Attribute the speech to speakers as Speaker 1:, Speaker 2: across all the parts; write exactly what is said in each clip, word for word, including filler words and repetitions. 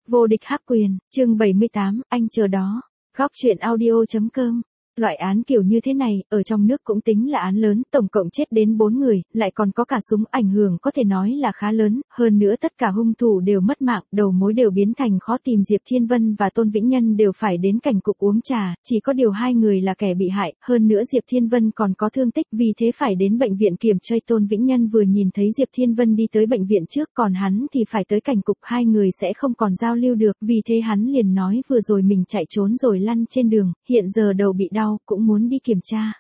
Speaker 1: Vô địch hắc quyền, chương bảy mươi tám, anh chờ đó. Góc truyện audio.com. Loại án kiểu như thế này, ở trong nước cũng tính là án lớn, tổng cộng chết đến bốn người, lại còn có cả súng, ảnh hưởng có thể nói là khá lớn, hơn nữa tất cả hung thủ đều mất mạng, đầu mối đều biến thành khó tìm. Diệp Thiên Vân và Tôn Vĩnh Nhân đều phải đến cảnh cục uống trà, chỉ có điều hai người là kẻ bị hại, hơn nữa Diệp Thiên Vân còn có thương tích, vì thế phải đến bệnh viện kiểm tra. Tôn Vĩnh Nhân vừa nhìn thấy Diệp Thiên Vân đi tới bệnh viện trước, còn hắn thì phải tới cảnh cục, hai người sẽ không còn giao lưu được, vì thế hắn liền nói vừa rồi mình chạy trốn rồi lăn trên đường, hiện giờ đầu bị đau, cũng muốn đi kiểm tra.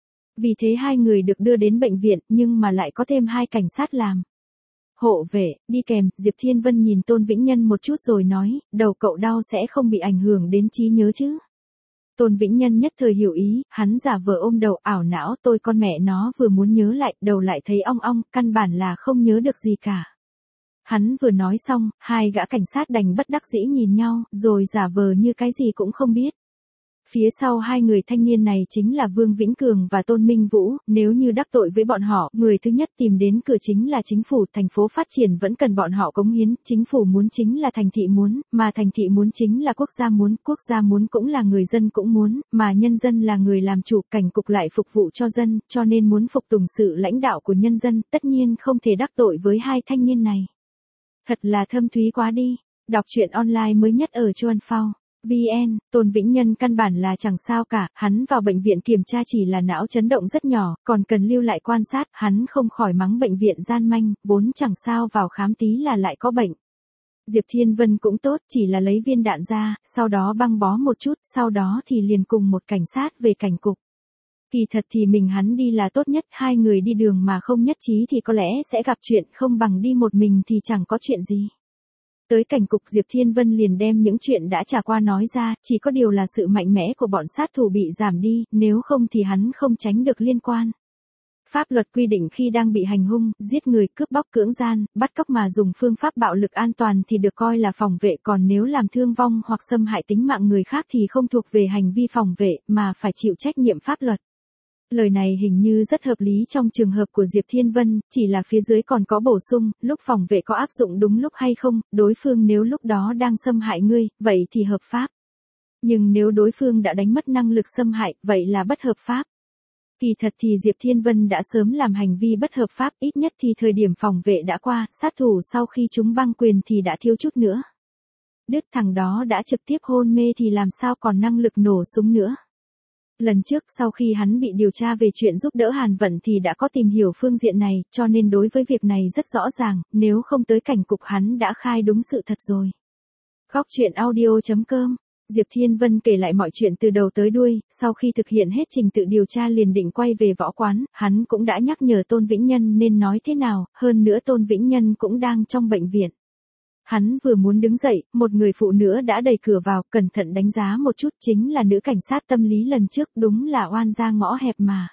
Speaker 1: Vì thế hai người được đưa đến bệnh viện, nhưng mà lại có thêm hai cảnh sát làm hộ vệ, đi kèm. Diệp Thiên Vân nhìn Tôn Vĩnh Nhân một chút rồi nói, đầu cậu đau sẽ không bị ảnh hưởng đến trí nhớ chứ? Tôn Vĩnh Nhân nhất thời hiểu ý, hắn giả vờ ôm đầu ảo não, tôi con mẹ nó vừa muốn nhớ lại, đầu lại thấy ong ong, căn bản là không nhớ được gì cả. Hắn vừa nói xong, hai gã cảnh sát đành bất đắc dĩ nhìn nhau, rồi giả vờ như cái gì cũng không biết. Phía sau hai người thanh niên này chính là Vương Vĩnh Cường và Tôn Minh Vũ, nếu như đắc tội với bọn họ, người thứ nhất tìm đến cửa chính là chính phủ. Thành phố phát triển vẫn cần bọn họ cống hiến, chính phủ muốn chính là thành thị muốn, mà thành thị muốn chính là quốc gia muốn, quốc gia muốn cũng là người dân cũng muốn, mà nhân dân là người làm chủ, cảnh cục lại phục vụ cho dân, cho nên muốn phục tùng sự lãnh đạo của nhân dân, tất nhiên không thể đắc tội với hai thanh niên này. Thật là thâm thúy quá đi. Đọc truyện online mới nhất ở Chuan Phao vê en. Tôn Vĩnh Nhân căn bản là chẳng sao cả, hắn vào bệnh viện kiểm tra chỉ là não chấn động rất nhỏ, còn cần lưu lại quan sát, hắn không khỏi mắng bệnh viện gian manh, vốn chẳng sao, vào khám tí là lại có bệnh. Diệp Thiên Vân cũng tốt, chỉ là lấy viên đạn ra, sau đó băng bó một chút, sau đó thì liền cùng một cảnh sát về cảnh cục. Kỳ thật thì mình hắn đi là tốt nhất, hai người đi đường mà không nhất trí thì có lẽ sẽ gặp chuyện, không bằng đi một mình thì chẳng có chuyện gì. Tới cảnh cục, Diệp Thiên Vân liền đem những chuyện đã trải qua nói ra, chỉ có điều là sự mạnh mẽ của bọn sát thủ bị giảm đi, nếu không thì hắn không tránh được liên quan. Pháp luật quy định khi đang bị hành hung, giết người, cướp bóc, cưỡng gian, bắt cóc mà dùng phương pháp bạo lực an toàn thì được coi là phòng vệ, còn nếu làm thương vong hoặc xâm hại tính mạng người khác thì không thuộc về hành vi phòng vệ, mà phải chịu trách nhiệm pháp luật. Lời này hình như rất hợp lý trong trường hợp của Diệp Thiên Vân, chỉ là phía dưới còn có bổ sung, lúc phòng vệ có áp dụng đúng lúc hay không, đối phương nếu lúc đó đang xâm hại ngươi, vậy thì hợp pháp. Nhưng nếu đối phương đã đánh mất năng lực xâm hại, vậy là bất hợp pháp. Kỳ thật thì Diệp Thiên Vân đã sớm làm hành vi bất hợp pháp, ít nhất thì thời điểm phòng vệ đã qua, sát thủ sau khi chúng băng quyền thì đã thiếu chút nữa. Đứt thằng đó đã trực tiếp hôn mê thì làm sao còn năng lực nổ súng nữa. Lần trước sau khi hắn bị điều tra về chuyện giúp đỡ Hàn Vận thì đã có tìm hiểu phương diện này, cho nên đối với việc này rất rõ ràng, nếu không tới cảnh cục hắn đã khai đúng sự thật rồi. Góc truyện audio.com. Diệp Thiên Vân kể lại mọi chuyện từ đầu tới đuôi, sau khi thực hiện hết trình tự điều tra liền định quay về võ quán, hắn cũng đã nhắc nhở Tôn Vĩnh Nhân nên nói thế nào, hơn nữa Tôn Vĩnh Nhân cũng đang trong bệnh viện. Hắn vừa muốn đứng dậy, một người phụ nữ đã đẩy cửa vào, cẩn thận đánh giá một chút, chính là nữ cảnh sát tâm lý lần trước, đúng là oan gia ngõ hẹp mà.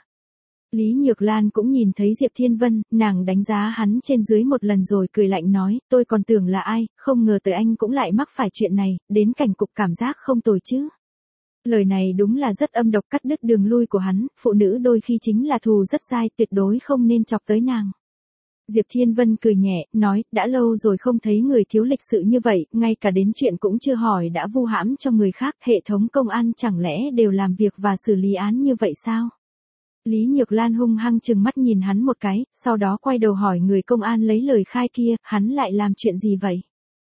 Speaker 1: Lý Nhược Lan cũng nhìn thấy Diệp Thiên Vân, nàng đánh giá hắn trên dưới một lần rồi cười lạnh nói, tôi còn tưởng là ai, không ngờ tới anh cũng lại mắc phải chuyện này, đến cảnh cục cảm giác không tồi chứ. Lời này đúng là rất âm độc, cắt đứt đường lui của hắn, phụ nữ đôi khi chính là thù rất dai, tuyệt đối không nên chọc tới nàng. Diệp Thiên Vân cười nhẹ, nói, đã lâu rồi không thấy người thiếu lịch sự như vậy, ngay cả đến chuyện cũng chưa hỏi đã vu hãm cho người khác, hệ thống công an chẳng lẽ đều làm việc và xử lý án như vậy sao? Lý Nhược Lan hung hăng trừng mắt nhìn hắn một cái, sau đó quay đầu hỏi người công an lấy lời khai kia, hắn lại làm chuyện gì vậy?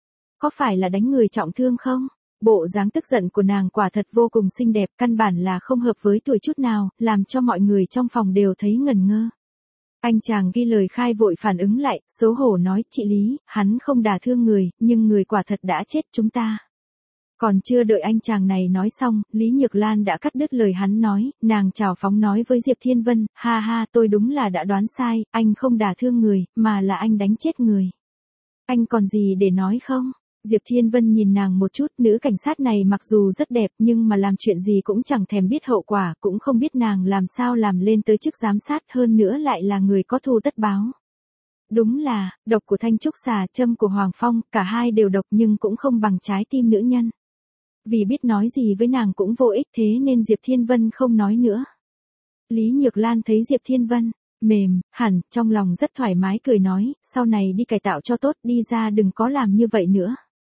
Speaker 1: Có phải là đánh người trọng thương không? Bộ dáng tức giận của nàng quả thật vô cùng xinh đẹp, căn bản là không hợp với tuổi chút nào, làm cho mọi người trong phòng đều thấy ngẩn ngơ. Anh chàng ghi lời khai vội phản ứng lại, xấu hổ nói, chị Lý, hắn không đả thương người, nhưng người quả thật đã chết chúng ta. Còn chưa đợi anh chàng này nói xong, Lý Nhược Lan đã cắt đứt lời hắn nói, nàng trào phóng nói với Diệp Thiên Vân, ha ha, tôi đúng là đã đoán sai, anh không đả thương người, mà là anh đánh chết người. Anh còn gì để nói không? Diệp Thiên Vân nhìn nàng một chút, nữ cảnh sát này mặc dù rất đẹp nhưng mà làm chuyện gì cũng chẳng thèm biết hậu quả, cũng không biết nàng làm sao làm lên tới chức giám sát, hơn nữa lại là người có thù tất báo. Đúng là, độc của Thanh Trúc Xà, châm của Hoàng Phong, cả hai đều độc nhưng cũng không bằng trái tim nữ nhân. Vì biết nói gì với nàng cũng vô ích, thế nên Diệp Thiên Vân không nói nữa. Lý Nhược Lan thấy Diệp Thiên Vân mềm, hẳn, trong lòng rất thoải mái cười nói, sau này đi cải tạo cho tốt, đi ra đừng có làm như vậy nữa.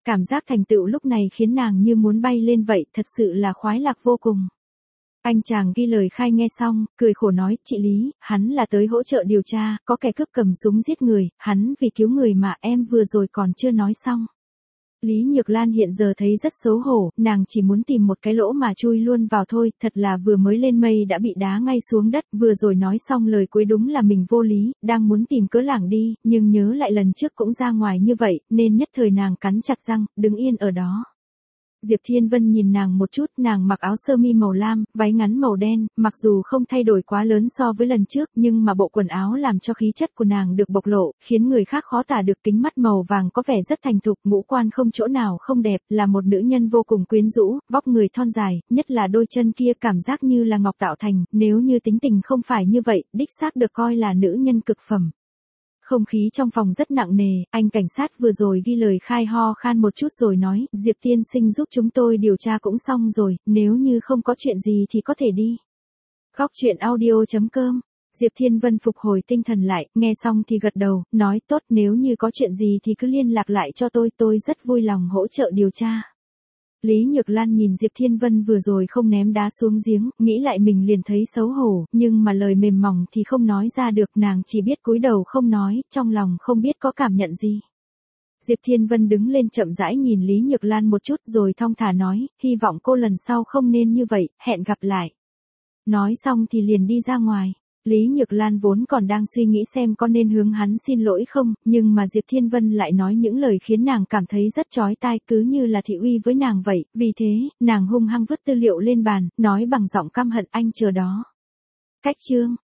Speaker 1: Cảm giác thành tựu lúc này khiến nàng như muốn bay lên vậy, thật sự là khoái lạc vô cùng. Anh chàng ghi lời khai nghe xong, cười khổ nói, chị Lý, hắn là tới hỗ trợ điều tra, có kẻ cướp cầm súng giết người, hắn vì cứu người mà em vừa rồi còn chưa nói xong. Lý Nhược Lan hiện giờ thấy rất xấu hổ, nàng chỉ muốn tìm một cái lỗ mà chui luôn vào thôi, thật là vừa mới lên mây đã bị đá ngay xuống đất, vừa rồi nói xong lời cuối đúng là mình vô lý, đang muốn tìm cớ lảng đi, nhưng nhớ lại lần trước cũng ra ngoài như vậy, nên nhất thời nàng cắn chặt răng, đứng yên ở đó. Diệp Thiên Vân nhìn nàng một chút, nàng mặc áo sơ mi màu lam, váy ngắn màu đen, mặc dù không thay đổi quá lớn so với lần trước, nhưng mà bộ quần áo làm cho khí chất của nàng được bộc lộ, khiến người khác khó tả được. Kính mắt màu vàng có vẻ rất thành thục, ngũ quan không chỗ nào không đẹp, là một nữ nhân vô cùng quyến rũ, vóc người thon dài, nhất là đôi chân kia cảm giác như là ngọc tạo thành, nếu như tính tình không phải như vậy, đích xác được coi là nữ nhân cực phẩm. Không khí trong phòng rất nặng nề, anh cảnh sát vừa rồi ghi lời khai ho khan một chút rồi nói, Diệp tiên sinh giúp chúng tôi điều tra cũng xong rồi, nếu như không có chuyện gì thì có thể đi. Góc truyện audio chấm com. Diệp Thiên Vân phục hồi tinh thần lại, nghe xong thì gật đầu, nói tốt, nếu như có chuyện gì thì cứ liên lạc lại cho tôi, tôi rất vui lòng hỗ trợ điều tra. Lý Nhược Lan nhìn Diệp Thiên Vân vừa rồi không ném đá xuống giếng, nghĩ lại mình liền thấy xấu hổ, nhưng mà lời mềm mỏng thì không nói ra được, nàng chỉ biết cúi đầu không nói, trong lòng không biết có cảm nhận gì. Diệp Thiên Vân đứng lên chậm rãi nhìn Lý Nhược Lan một chút rồi thong thả nói, hy vọng cô lần sau không nên như vậy, hẹn gặp lại. Nói xong thì liền đi ra ngoài. Lý Nhược Lan vốn còn đang suy nghĩ xem có nên hướng hắn xin lỗi không, nhưng mà Diệp Thiên Vân lại nói những lời khiến nàng cảm thấy rất chói tai, cứ như là thị uy với nàng vậy, vì thế, nàng hung hăng vứt tư liệu lên bàn, nói bằng giọng căm hận, anh chờ đó. Cách chương